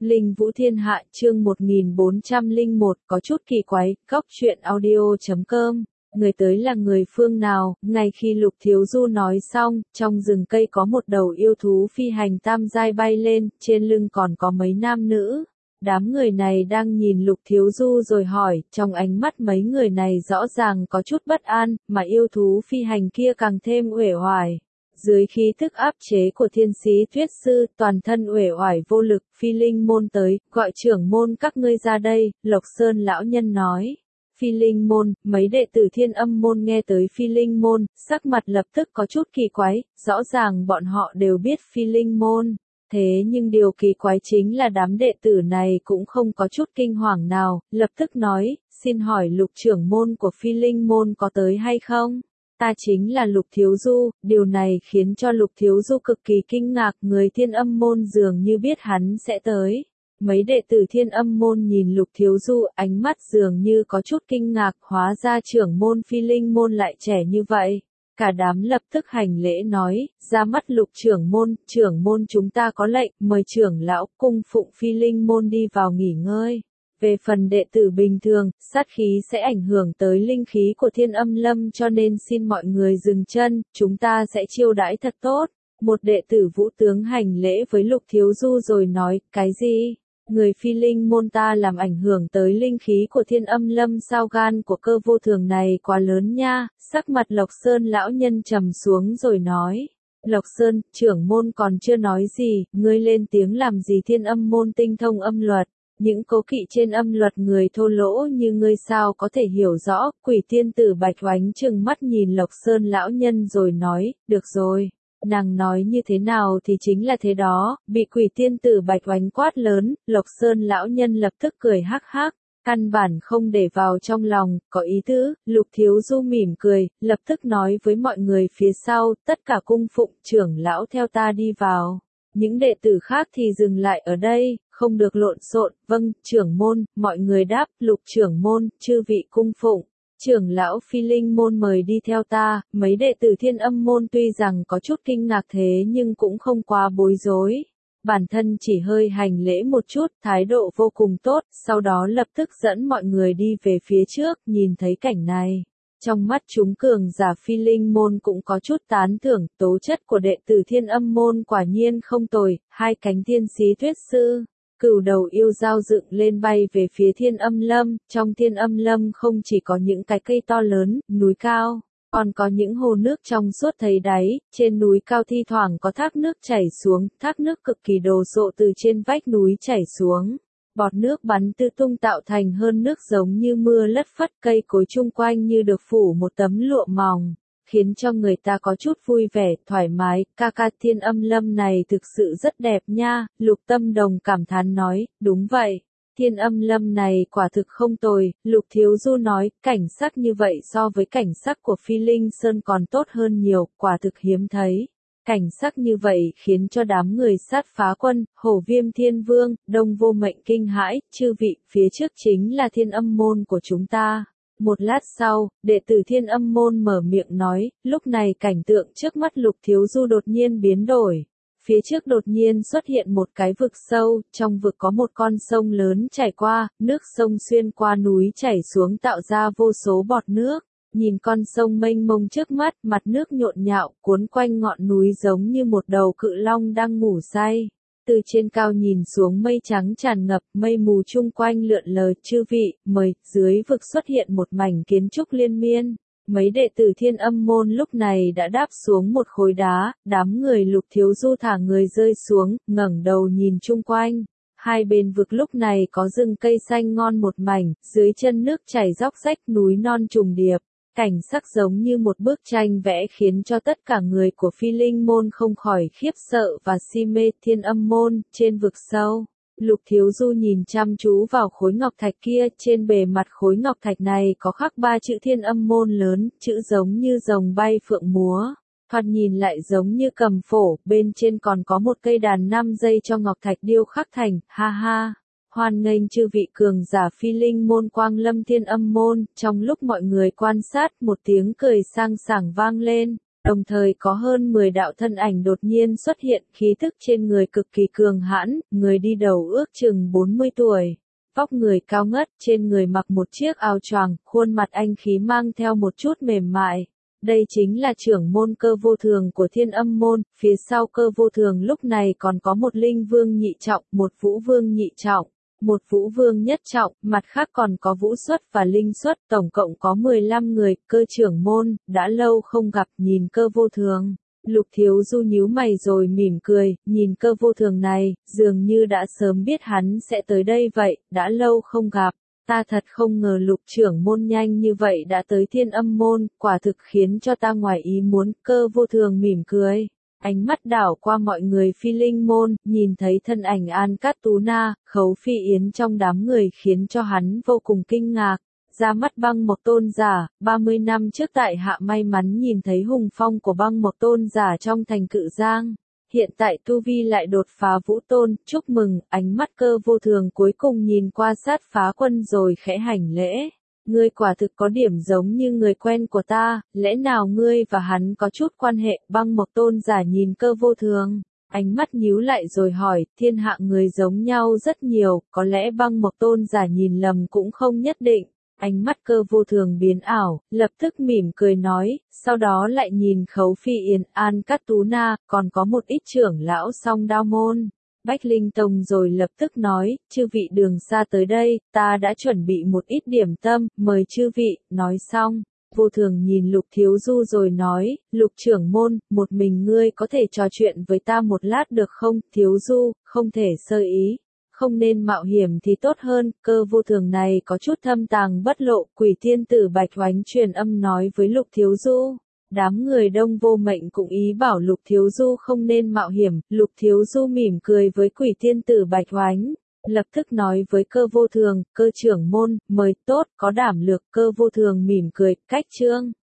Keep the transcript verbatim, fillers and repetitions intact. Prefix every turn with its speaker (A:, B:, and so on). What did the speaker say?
A: Linh Vũ Thiên Hạ chương một nghìn bốn trăm lẻ một có chút kỳ quái, góc truyện audio chấm com. Người tới là người phương nào? Ngay khi Lục Thiếu Du nói xong, trong rừng cây có một đầu yêu thú phi hành tam giai bay lên, trên lưng còn có mấy nam nữ. Đám người này đang nhìn Lục Thiếu Du rồi hỏi, trong ánh mắt mấy người này rõ ràng có chút bất an, mà yêu thú phi hành kia càng thêm uể oải. Dưới khí thức áp chế của thiên sĩ thuyết sư, toàn thân uể oải vô lực, Phi Linh môn tới, gọi trưởng môn các ngươi ra đây, Lộc Sơn lão nhân nói. Phi Linh môn, mấy đệ tử Thiên Âm môn nghe tới Phi Linh môn, sắc mặt lập tức có chút kỳ quái, rõ ràng bọn họ đều biết Phi Linh môn. Thế nhưng điều kỳ quái chính là đám đệ tử này cũng không có chút kinh hoàng nào, lập tức nói, xin hỏi Lục trưởng môn của Phi Linh môn có tới hay không? Ta chính là Lục Thiếu Du, điều này khiến cho Lục Thiếu Du cực kỳ kinh ngạc, người Thiên Âm môn dường như biết hắn sẽ tới. Mấy đệ tử Thiên Âm môn nhìn Lục Thiếu Du, ánh mắt dường như có chút kinh ngạc, hóa ra trưởng môn Phi Linh môn lại trẻ như vậy. Cả đám lập tức hành lễ nói, ra mắt Lục trưởng môn, trưởng môn chúng ta có lệnh, mời trưởng lão cung phụng Phi Linh môn đi vào nghỉ ngơi. Về phần đệ tử bình thường, sát khí sẽ ảnh hưởng tới linh khí của Thiên Âm lâm cho nên xin mọi người dừng chân, chúng ta sẽ chiêu đãi thật tốt. Một đệ tử Vũ tướng hành lễ với Lục Thiếu Du rồi nói, cái gì? Người Phi Linh môn ta làm ảnh hưởng tới linh khí của Thiên Âm lâm sao? Gan của cơ vô thường này quá lớn nha. Sắc mặt Lộc Sơn lão nhân trầm xuống rồi nói. Lộc Sơn, trưởng môn còn chưa nói gì, ngươi lên tiếng làm gì? Thiên Âm môn tinh thông âm luật. Những cố kỵ trên âm luật người thô lỗ như ngươi sao có thể hiểu rõ? Quỷ tiên tử Bạch Oánh trừng mắt nhìn Lộc Sơn lão nhân rồi nói, được rồi. Nàng nói như thế nào thì chính là thế đó, bị quỷ tiên tử Bạch Oánh quát lớn, Lộc Sơn lão nhân lập tức cười hắc hắc, căn bản không để vào trong lòng, có ý tứ. Lục Thiếu Du mỉm cười, lập tức nói với mọi người phía sau, tất cả cung phụng trưởng lão theo ta đi vào. Những đệ tử khác thì dừng lại ở đây, không được lộn xộn. Vâng, trưởng môn, mọi người đáp, Lục trưởng môn, chư vị cung phụng. Trưởng lão Phi Linh môn mời đi theo ta. Mấy đệ tử Thiên Âm môn tuy rằng có chút kinh ngạc thế nhưng cũng không quá bối rối. Bản thân chỉ hơi hành lễ một chút, thái độ vô cùng tốt, sau đó lập tức dẫn mọi người đi về phía trước, nhìn thấy cảnh này. Trong mắt chúng cường giả Phi Linh môn cũng có chút tán thưởng, tố chất của đệ tử Thiên Âm môn quả nhiên không tồi, hai cánh thiên sĩ thuyết sư. Cửu đầu yêu dao dựng lên bay về phía Thiên Âm lâm, trong Thiên Âm lâm không chỉ có những cái cây to lớn, núi cao, còn có những hồ nước trong suốt thấy đáy, trên núi cao thi thoảng có thác nước chảy xuống, thác nước cực kỳ đồ sộ từ trên vách núi chảy xuống. Bọt nước bắn tứ tung tạo thành hơn nước giống như mưa lất phất, cây cối chung quanh như được phủ một tấm lụa mỏng, khiến cho người ta có chút vui vẻ, thoải mái. Ca ca, Thiên Âm lâm này thực sự rất đẹp nha, Lục Tâm Đồng cảm thán nói, đúng vậy. Thiên Âm lâm này quả thực không tồi, Lục Thiếu Du nói, cảnh sắc như vậy so với cảnh sắc của Phi Linh Sơn còn tốt hơn nhiều, quả thực hiếm thấy. Cảnh sắc như vậy khiến cho đám người sát phá quân, Hổ Viêm Thiên Vương, Đông Vô Mệnh kinh hãi, chư vị, phía trước chính là Thiên Âm môn của chúng ta. Một lát sau, đệ tử Thiên Âm môn mở miệng nói, lúc này cảnh tượng trước mắt Lục Thiếu Du đột nhiên biến đổi. Phía trước đột nhiên xuất hiện một cái vực sâu, trong vực có một con sông lớn chảy qua, nước sông xuyên qua núi chảy xuống tạo ra vô số bọt nước. Nhìn con sông mênh mông trước mắt, mặt nước nhộn nhạo, cuốn quanh ngọn núi giống như một đầu cự long đang ngủ say. Từ trên cao nhìn xuống mây trắng tràn ngập, mây mù chung quanh lượn lờ, chư vị, mời, dưới vực xuất hiện một mảnh kiến trúc liên miên. Mấy đệ tử Thiên Âm môn lúc này đã đáp xuống một khối đá, đám người Lục Thiếu Du thả người rơi xuống, ngẩng đầu nhìn chung quanh. Hai bên vực lúc này có rừng cây xanh ngon một mảnh, dưới chân nước chảy róc rách, núi non trùng điệp. Cảnh sắc giống như một bức tranh vẽ khiến cho tất cả người của Phi Linh môn không khỏi khiếp sợ và si mê. Thiên Âm môn, trên vực sâu. Lục Thiếu Du nhìn chăm chú vào khối ngọc thạch kia, trên bề mặt khối ngọc thạch này có khắc ba chữ Thiên Âm môn lớn, chữ giống như rồng bay phượng múa. Thoạt nhìn lại giống như cầm phổ, bên trên còn có một cây đàn năm dây cho ngọc thạch điêu khắc thành, ha ha. Hoan nghênh chư vị cường giả Phi Linh môn quang lâm Thiên Âm môn. Trong lúc mọi người quan sát, một tiếng cười sang sảng vang lên. Đồng thời có hơn mười đạo thân ảnh đột nhiên xuất hiện, khí thức trên người cực kỳ cường hãn, người đi đầu ước chừng bốn mươi tuổi. Vóc người cao ngất, trên người mặc một chiếc áo choàng, khuôn mặt anh khí mang theo một chút mềm mại. Đây chính là trưởng môn Cơ Vô Thường của Thiên Âm môn, phía sau Cơ Vô Thường lúc này còn có một Linh Vương nhị trọng, một Vũ Vương nhị trọng, một Vũ Vương nhất trọng, mặt khác còn có Vũ Xuất và Linh Xuất, tổng cộng có mười lăm người. Cơ trưởng môn, đã lâu không gặp, nhìn Cơ Vô Thường. Lục Thiếu Du nhíu mày rồi mỉm cười, nhìn Cơ Vô Thường này, dường như đã sớm biết hắn sẽ tới đây vậy, đã lâu không gặp. Ta thật không ngờ Lục trưởng môn nhanh như vậy đã tới Thiên Âm môn, quả thực khiến cho ta ngoài ý muốn. Cơ Vô Thường mỉm cười, ánh mắt đảo qua mọi người Phi Linh môn, nhìn thấy thân ảnh An Cát Tú Na, Khấu Phi Yến trong đám người khiến cho hắn vô cùng kinh ngạc. Ra mắt Băng Mộc Tôn giả, ba mươi năm trước tại hạ may mắn nhìn thấy hùng phong của Băng Mộc Tôn giả trong thành Cự Giang. Hiện tại tu vi lại đột phá Vũ Tôn, chúc mừng. Ánh mắt Cơ Vô Thường cuối cùng nhìn qua Sát Phá Quân rồi khẽ hành lễ. Ngươi quả thực có điểm giống như người quen của ta, lẽ nào ngươi và hắn có chút quan hệ? Băng Mộc Tôn giả nhìn Cơ Vô Thường, ánh mắt nhíu lại rồi hỏi, thiên hạ người giống nhau rất nhiều, có lẽ Băng Mộc Tôn giả nhìn lầm cũng không nhất định. Ánh mắt Cơ Vô Thường biến ảo, lập tức mỉm cười nói, sau đó lại nhìn Khấu Phi Yến, An Cát Tú Na, còn có một ít trưởng lão Song Đao môn, Bách Linh Tông rồi lập tức nói, chư vị đường xa tới đây, ta đã chuẩn bị một ít điểm tâm, mời chư vị. Nói xong, Vô Thường nhìn Lục Thiếu Du rồi nói, Lục trưởng môn, một mình ngươi có thể trò chuyện với ta một lát được không? Thiếu Du, không thể sơ ý. Không nên mạo hiểm thì tốt hơn. Cơ Vô Thường này có chút thâm tàng bất lộ. Quỷ Thiên Tử Bạch Oánh truyền âm nói với Lục Thiếu Du. Đám người Đông Vô Mệnh cũng ý bảo Lục Thiếu Du không nên mạo hiểm. Lục Thiếu Du mỉm cười với Quỷ Thiên Tử Bạch Oánh, lập tức nói với Cơ Vô Thường, cơ trưởng môn, mời. Tốt, có đảm lược. Cơ Vô Thường mỉm cười, cách chương.